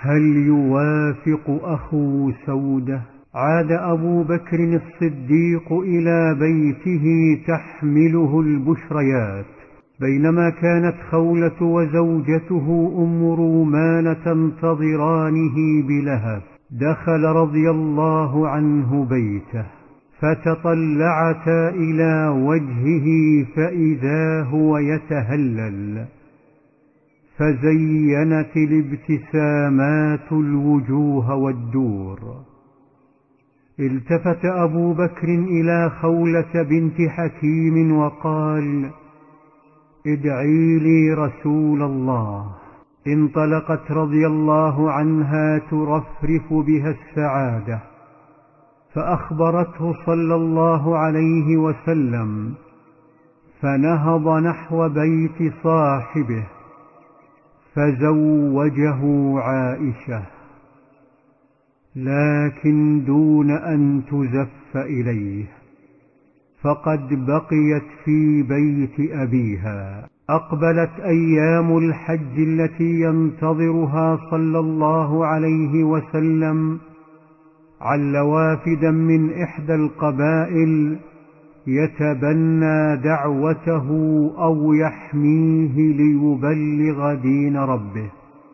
هل يوافق أخو سودة؟ عاد أبو بكر الصديق إلى بيته تحمله البشريات، بينما كانت خولة وزوجته أم رومان تنتظرانه بلهف. دخل رضي الله عنه بيته، فتطلعتا إلى وجهه فإذا هو يتهلل، فزينت الابتسامات الوجوه والدور. التفت أبو بكر إلى خولة بنت حكيم وقال: ادعي لي رسول الله. انطلقت رضي الله عنها ترفرف بها السعادة، فأخبرته صلى الله عليه وسلم، فنهض نحو بيت صاحبه فزوجه عائشة، لكن دون أن تزف إليه، فقد بقيت في بيت أبيها. أقبلت أيام الحج التي ينتظرها صلى الله عليه وسلم، عل وافدا من إحدى القبائل يتبنى دعوته أو يحميه ليبلغ دين ربه.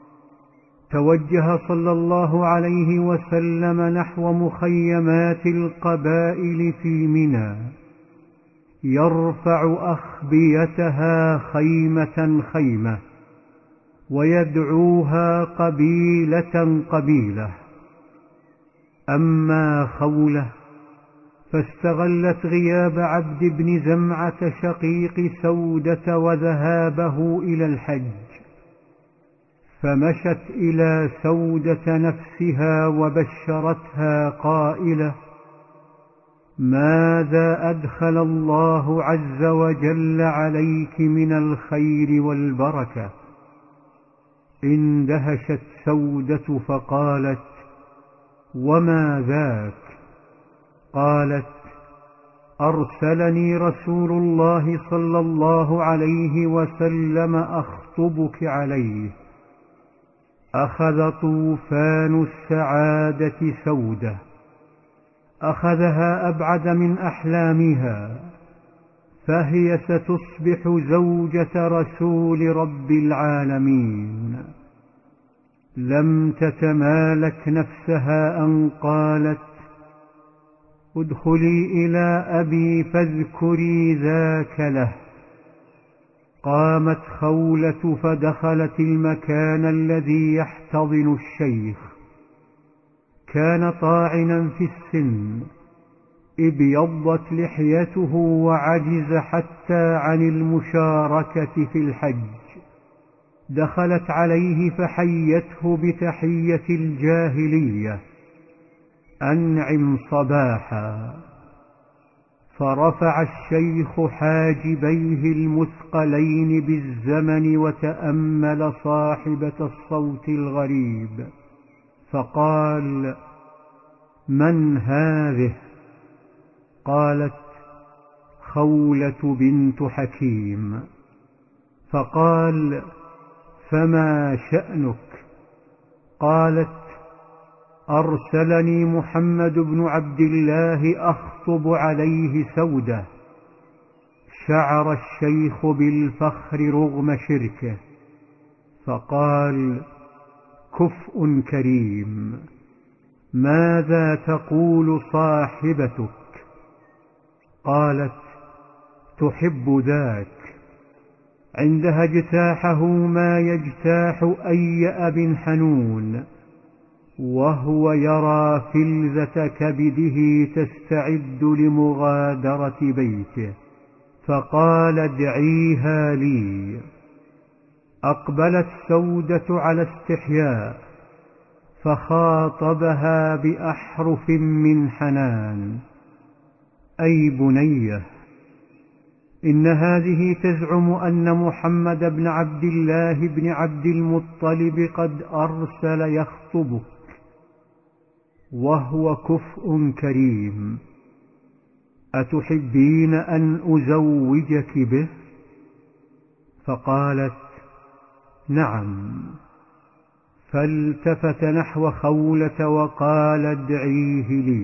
توجه صلى الله عليه وسلم نحو مخيمات القبائل في منى، يرفع أخبيتها خيمة خيمة، ويدعوها قبيلة قبيلة. أما خولة فاستغلت غياب عبد بن زمعة شقيق سودة وذهابه إلى الحج، فمشت إلى سودة نفسها وبشرتها قائلة: ماذا أدخل الله عز وجل عليك من الخير والبركة؟ اندهشت سودة فقالت: وما ذاك؟ قالت: أرسلني رسول الله صلى الله عليه وسلم أخطبك عليه. أخذ طوفان السعادة سودة، أخذها أبعد من أحلامها، فهي ستصبح زوجة رسول رب العالمين. لم تتمالك نفسها أن قالت: ادخلي إلى أبي فاذكري ذاك له. قامت خولة فدخلت المكان الذي يحتضن الشيخ. كان طاعنا في السن، ابيضت لحيته وعجز حتى عن المشاركة في الحج. دخلت عليه فحيته بتحية الجاهلية: أنعم صباحا. فرفع الشيخ حاجبيه المثقلين بالزمن وتأمل صاحبة الصوت الغريب، فقال: من هذه؟ قالت: خولة بنت حكيم. فقال: فما شأنك؟ قالت: أرسلني محمد بن عبد الله أخطب عليه سودة. شعر الشيخ بالفخر رغم شركه، فقال: كفء كريم، ماذا تقول صاحبتك؟ قالت: تحب ذاك. عندها اجتاحه ما يجتاح أي أب حنون، وهو يرى فلذة كبده تستعد لمغادرة بيته، فقال: ادعيها لي. أقبلت سودة على استحياء، فخاطبها بأحرف من حنان: أي بنيه، إن هذه تزعم أن محمد بن عبد الله بن عبد المطلب قد أرسل يخطبك، وهو كفء كريم، أتحبين أن أزوجك به؟ فقالت: نعم. فالتفت نحو خولة وقال: ادعيه لي.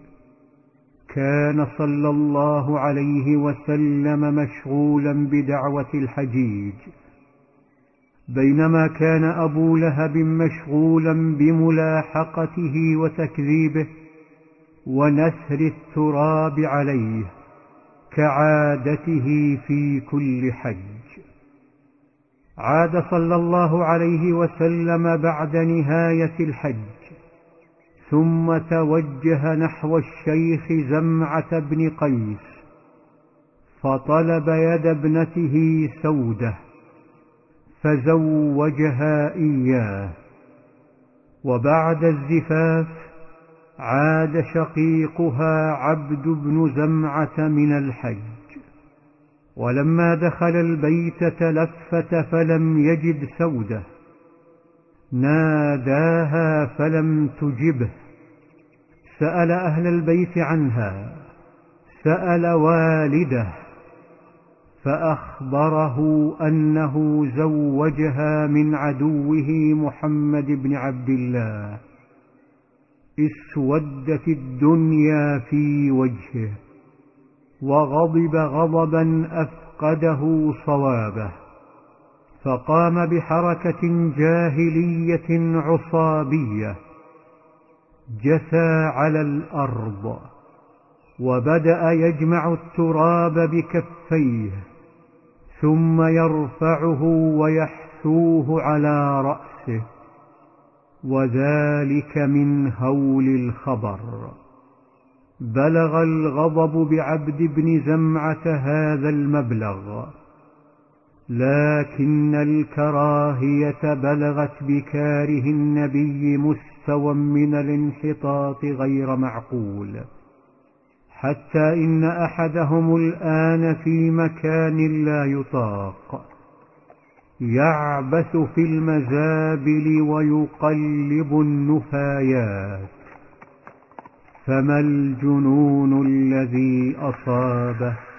كان صلى الله عليه وسلم مشغولا بدعوة الحجيج، بينما كان أبو لهب مشغولا بملاحقته وتكذيبه ونثر التراب عليه كعادته في كل حج. عاد صلى الله عليه وسلم بعد نهاية الحج، ثم توجه نحو الشيخ زمعة بن قيس، فطلب يد ابنته سودة فزوجها إياه. وبعد الزفاف عاد شقيقها عبد بن زمعة من الحج، ولما دخل البيت تلفت فلم يجد سودة، ناداها فلم تجبه، سأل أهل البيت عنها، سأل والده، فأخبره أنه زوجها من عدوه محمد بن عبد الله. اسودت الدنيا في وجهه، وغضب غضبا أفقده صوابه، فقام بحركة جاهلية عصابية، جثى على الأرض وبدأ يجمع التراب بكفيه، ثم يرفعه ويحثوه على رأسه، وذلك من هول الخبر. بلغ الغضب بعبد بن زمعة هذا المبلغ، لكن الكراهية بلغت بكاره النبي مستوى من الانحطاط غير معقول، حتى إن أحدهم الآن في مكان لا يطاق يعبث في المزابل ويقلب النفايات. فما الجنون الذي أصابه